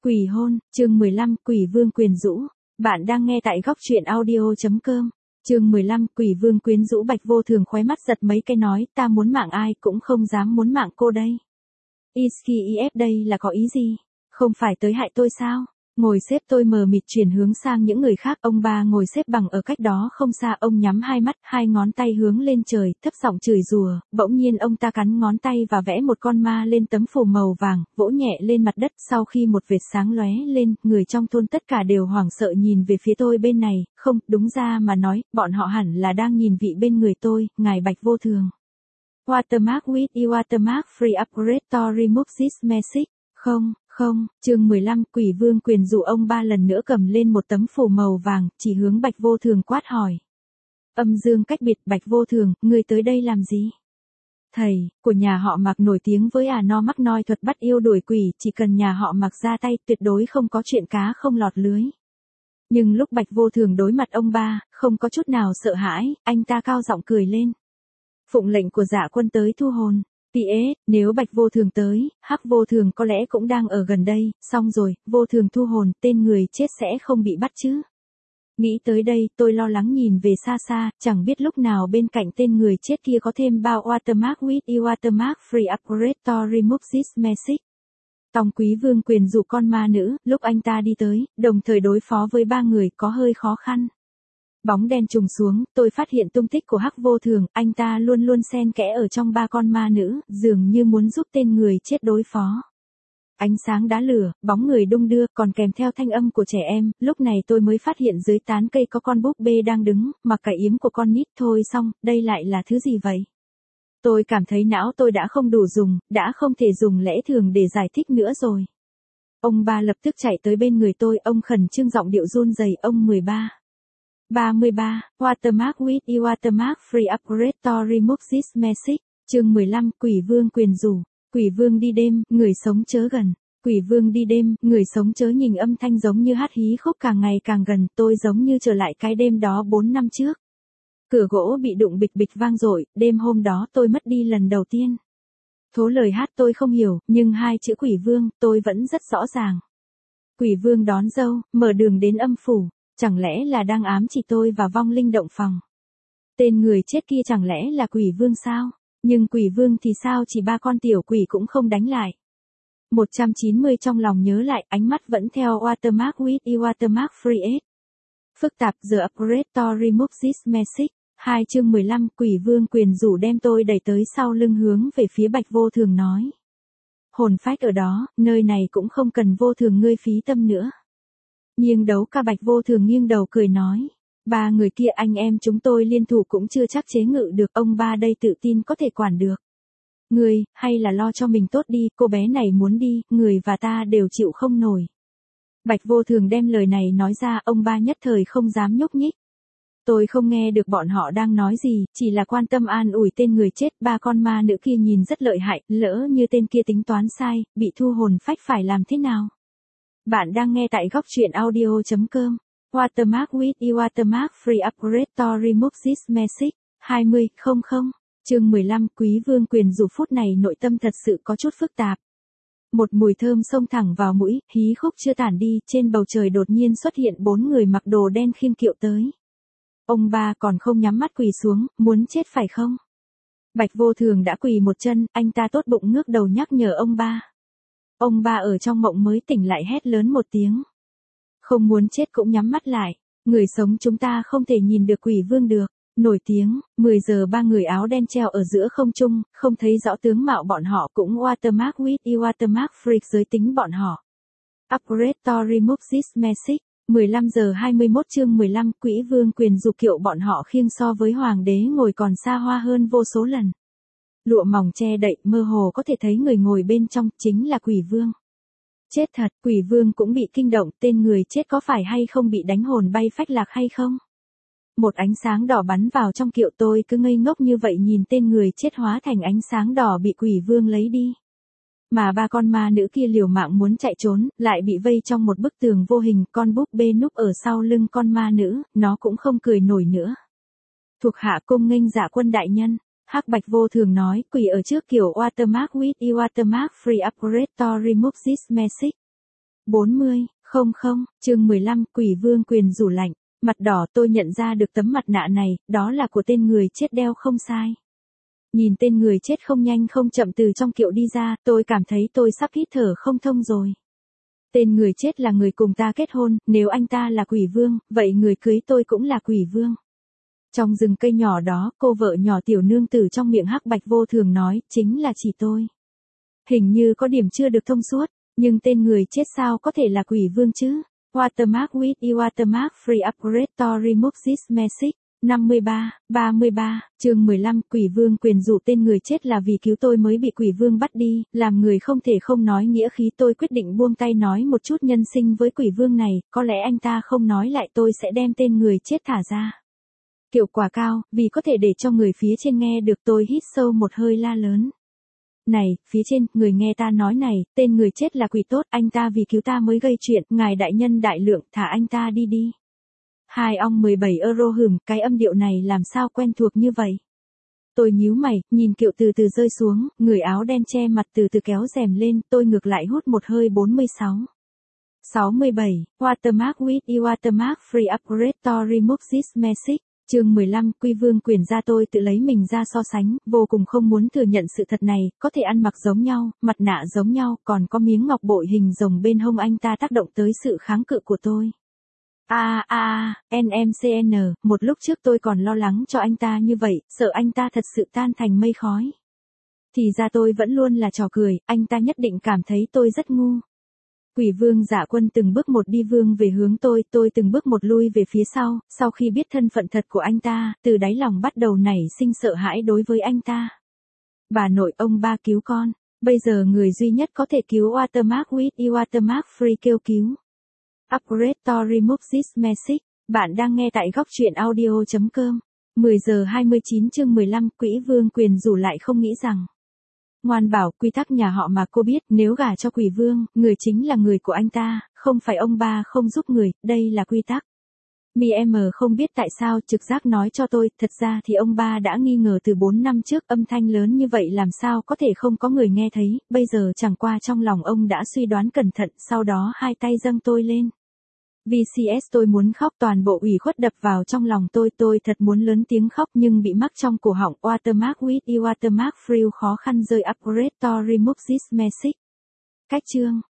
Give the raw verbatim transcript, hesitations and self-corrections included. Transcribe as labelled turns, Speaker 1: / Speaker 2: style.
Speaker 1: Quỷ hôn, chương mười lăm, Quỷ vương quyến rũ. Bạn đang nghe tại góc truyện audio chấm com. Chương mười lăm, Quỷ vương quyến rũ. Bạch Vô Thường khóe mắt giật mấy cái nói, ta muốn mạng ai cũng không dám muốn mạng cô đây. Iski if đây là có ý gì? Không phải tới hại tôi sao? Ngồi xếp tôi mờ mịt chuyển hướng sang những người khác. Ông ba ngồi xếp bằng ở cách đó không xa. Ông nhắm hai mắt, hai ngón tay hướng lên trời, thấp giọng chửi rủa. Bỗng nhiên ông ta cắn ngón tay và vẽ một con ma lên tấm phù màu vàng, vỗ nhẹ lên mặt đất. Sau khi một vệt sáng lóe lên, người trong thôn tất cả đều hoảng sợ nhìn về phía tôi bên này. Không, đúng ra mà nói, bọn họ hẳn là đang nhìn vị bên người tôi, ngài Bạch Vô Thường. Watermark with e watermark free upgrade to remove this message. Không, không, chương mười lăm, Quỷ vương quyền dụ. Ông ba lần nữa cầm lên một tấm phù màu vàng, chỉ hướng Bạch Vô Thường quát hỏi. Âm dương cách biệt. Bạch Vô Thường, ngươi tới đây làm gì? Thầy, của nhà họ Mạc nổi tiếng với à no mắc noi thuật bắt yêu đuổi quỷ, chỉ cần nhà họ Mạc ra tay tuyệt đối không có chuyện cá không lọt lưới. Nhưng lúc Bạch Vô Thường đối mặt ông ba, không có chút nào sợ hãi, anh ta cao giọng cười lên. Phụng lệnh của Dạ Quân tới thu hồn. pê ét, nếu Bạch Vô Thường tới, Hắc Vô Thường có lẽ cũng đang ở gần đây, xong rồi, Vô Thường thu hồn, tên người chết sẽ không bị bắt chứ. Nghĩ tới đây, tôi lo lắng nhìn về xa xa, chẳng biết lúc nào bên cạnh tên người chết kia có thêm bao watermark with e watermark free upgrade to remove this message. Tòng Quý Vương quyền dụ con ma nữ, lúc anh ta đi tới, đồng thời đối phó với ba người có hơi khó khăn. Bóng đen trùng xuống, tôi phát hiện tung tích của Hắc Vô Thường, anh ta luôn luôn xen kẽ ở trong ba con ma nữ, dường như muốn giúp tên người chết đối phó. Ánh sáng đá lửa, bóng người đung đưa, còn kèm theo thanh âm của trẻ em, lúc này tôi mới phát hiện dưới tán cây có con búp bê đang đứng, mặc cái yếm của con nít. Thôi xong, đây lại là thứ gì vậy? Tôi cảm thấy não tôi đã không đủ dùng, đã không thể dùng lẽ thường để giải thích nữa rồi. Ông ba lập tức chạy tới bên người tôi, ông khẩn trương giọng điệu run rẩy. Ông mười ba. ba mươi ba, Watermark with e watermark free upgrade to remove this message. Chương mười lăm, Quỷ vương quyền rủ. Quỷ vương đi đêm, người sống chớ gần. Quỷ vương đi đêm, người sống chớ nhìn. Âm thanh giống như hát hí khúc càng ngày càng gần, tôi giống như trở lại cái đêm đó bốn năm trước. Cửa gỗ bị đụng bịch bịch vang dội, đêm hôm đó tôi mất đi lần đầu tiên. Thố lời hát tôi không hiểu, nhưng hai chữ quỷ vương, tôi vẫn rất rõ ràng. Quỷ vương đón dâu, mở đường đến âm phủ. Chẳng lẽ là đang ám chỉ tôi và vong linh động phòng? Tên người chết kia chẳng lẽ là quỷ vương sao? Nhưng quỷ vương thì sao, chỉ ba con tiểu quỷ cũng không đánh lại. một trăm chín mươi trong lòng nhớ lại, ánh mắt vẫn theo watermark with e watermark free it. Phức tạp. The upgrade to remove this message. Hai chương mười lăm, Quỷ vương quyền rủ đem tôi đẩy tới sau lưng hướng về phía Bạch Vô Thường nói. Hồn phách ở đó, nơi này cũng không cần Vô Thường ngươi phí tâm nữa. Nghiêng đấu ca. Bạch Vô Thường nghiêng đầu cười nói. Ba người kia anh em chúng tôi liên thủ cũng chưa chắc chế ngự được, ông ba đây tự tin có thể quản được. Người, hay là lo cho mình tốt đi, cô bé này muốn đi, người và ta đều chịu không nổi. Bạch Vô Thường đem lời này nói ra, ông ba nhất thời không dám nhúc nhích. Tôi không nghe được bọn họ đang nói gì, chỉ là quan tâm an ủi tên người chết. Ba con ma nữ kia nhìn rất lợi hại, lỡ như tên kia tính toán sai, bị thu hồn phách phải làm thế nào? Bạn đang nghe tại góc truyện audio chấm com. Watermark with e watermark free upgrade to remove this message. hai mươi, không không. Chương mười lăm, Quý vương quyền dụ. Phút này nội tâm thật sự có chút phức tạp. Một mùi thơm xông thẳng vào mũi, hí khúc chưa tản đi, trên bầu trời đột nhiên xuất hiện bốn người mặc đồ đen khiêng kiệu tới. Ông ba còn không nhắm mắt quỳ xuống, muốn chết phải không? Bạch Vô Thường đã quỳ một chân, anh ta tốt bụng ngước đầu nhắc nhở ông ba. Ông ba ở trong mộng mới tỉnh lại hét lớn một tiếng. Không muốn chết cũng nhắm mắt lại, người sống chúng ta không thể nhìn được quỷ vương được. Nổi tiếng, mười giờ ba người áo đen treo ở giữa không trung, không thấy rõ tướng mạo bọn họ, cũng watermark with e watermark freak giới tính bọn họ. Upgrade to remove this message. mười lăm giờ hai mươi mốt chương mười lăm, Quỷ vương quyền dụ. Kiệu bọn họ khiêng so với hoàng đế ngồi còn xa hoa hơn vô số lần. Lụa mỏng che đậy, mơ hồ có thể thấy người ngồi bên trong, chính là quỷ vương. Chết thật, quỷ vương cũng bị kinh động, tên người chết có phải hay không bị đánh hồn bay phách lạc hay không? Một ánh sáng đỏ bắn vào trong kiệu, tôi cứ ngây ngốc như vậy nhìn tên người chết hóa thành ánh sáng đỏ bị quỷ vương lấy đi. Mà ba con ma nữ kia liều mạng muốn chạy trốn, lại bị vây trong một bức tường vô hình, con búp bê núp ở sau lưng con ma nữ, nó cũng không cười nổi nữa. Thuộc hạ cung nghênh Dạ Quân đại nhân. Hắc Bạch Vô Thường nói, quỳ ở trước kiểu watermark with e watermark free upgrade to remove this message. bốn mươi, không không, chương mười lăm, Quỷ Vương quyền rủ lạnh. Mặt đỏ, tôi nhận ra được tấm mặt nạ này, đó là của tên người chết đeo không sai. Nhìn tên người chết không nhanh không chậm từ trong kiệu đi ra, tôi cảm thấy tôi sắp hít thở không thông rồi. Tên người chết là người cùng ta kết hôn, nếu anh ta là quỷ vương, vậy người cưới tôi cũng là quỷ vương. Trong rừng cây nhỏ đó, cô vợ nhỏ tiểu nương tử trong miệng hắc bạch vô thường nói, chính là chỉ tôi. Hình như có điểm chưa được thông suốt, nhưng tên người chết sao có thể là quỷ vương chứ? Watermark with e watermark free upgrade to remove this message. năm mươi ba, ba mươi ba, chương mười lăm, quỷ vương quyền dụ tên người chết là vì cứu tôi mới bị quỷ vương bắt đi, làm người không thể không nói nghĩa khí tôi quyết định buông tay nói một chút nhân sinh với quỷ vương này, có lẽ anh ta không nói lại tôi sẽ đem tên người chết thả ra. Hiệu quả cao, vì có thể để cho người phía trên nghe được tôi hít sâu một hơi la lớn. Này, phía trên, người nghe ta nói này, tên người chết là quỷ tốt, anh ta vì cứu ta mới gây chuyện, ngài đại nhân đại lượng, thả anh ta đi đi. Hai ong mười bảy euro hửm, cái âm điệu này làm sao quen thuộc như vậy? Tôi nhíu mày, nhìn kiệu từ từ rơi xuống, người áo đen che mặt từ từ kéo rèm lên, tôi ngược lại hút một hơi bốn mươi sáu. sáu mươi bảy, Watermark with e watermark free upgrade to remove this message. Chương mười lăm, Quy Vương quyền ra tôi tự lấy mình ra so sánh, vô cùng không muốn thừa nhận sự thật này, có thể ăn mặc giống nhau, mặt nạ giống nhau, còn có miếng ngọc bội hình rồng bên hông anh ta tác động tới sự kháng cự của tôi. A a, en em xê en, một lúc trước tôi còn lo lắng cho anh ta như vậy, sợ anh ta thật sự tan thành mây khói. Thì ra tôi vẫn luôn là trò cười, anh ta nhất định cảm thấy tôi rất ngu. Quỷ vương Dạ Quân từng bước một đi vương về hướng tôi, tôi từng bước một lui về phía sau, sau khi biết thân phận thật của anh ta, từ đáy lòng bắt đầu nảy sinh sợ hãi đối với anh ta. Bà nội ông ba cứu con, bây giờ người duy nhất có thể cứu Watermark with e Watermark free kêu cứu. Upgrade to remove this message. Bạn đang nghe tại góc truyện audio chấm com. mười giờ hai mươi chín chương mười lăm, Quỷ Vương quyền rủ lại không nghĩ rằng. Ngoan bảo, quy tắc nhà họ mà cô biết, nếu gả cho quỷ vương, người chính là người của anh ta, không phải ông ba không giúp người, đây là quy tắc. Mi em không biết tại sao, trực giác nói cho tôi, thật ra thì ông ba đã nghi ngờ từ bốn năm trước, âm thanh lớn như vậy làm sao có thể không có người nghe thấy, bây giờ chẳng qua trong lòng ông đã suy đoán cẩn thận, sau đó hai tay dâng tôi lên. vê xê ét tôi muốn khóc, toàn bộ ủy khuất đập vào trong lòng tôi, tôi thật muốn lớn tiếng khóc nhưng bị mắc trong cổ họng. Watermark with e watermark free khó khăn rơi upgrade to remove this message. Cách chương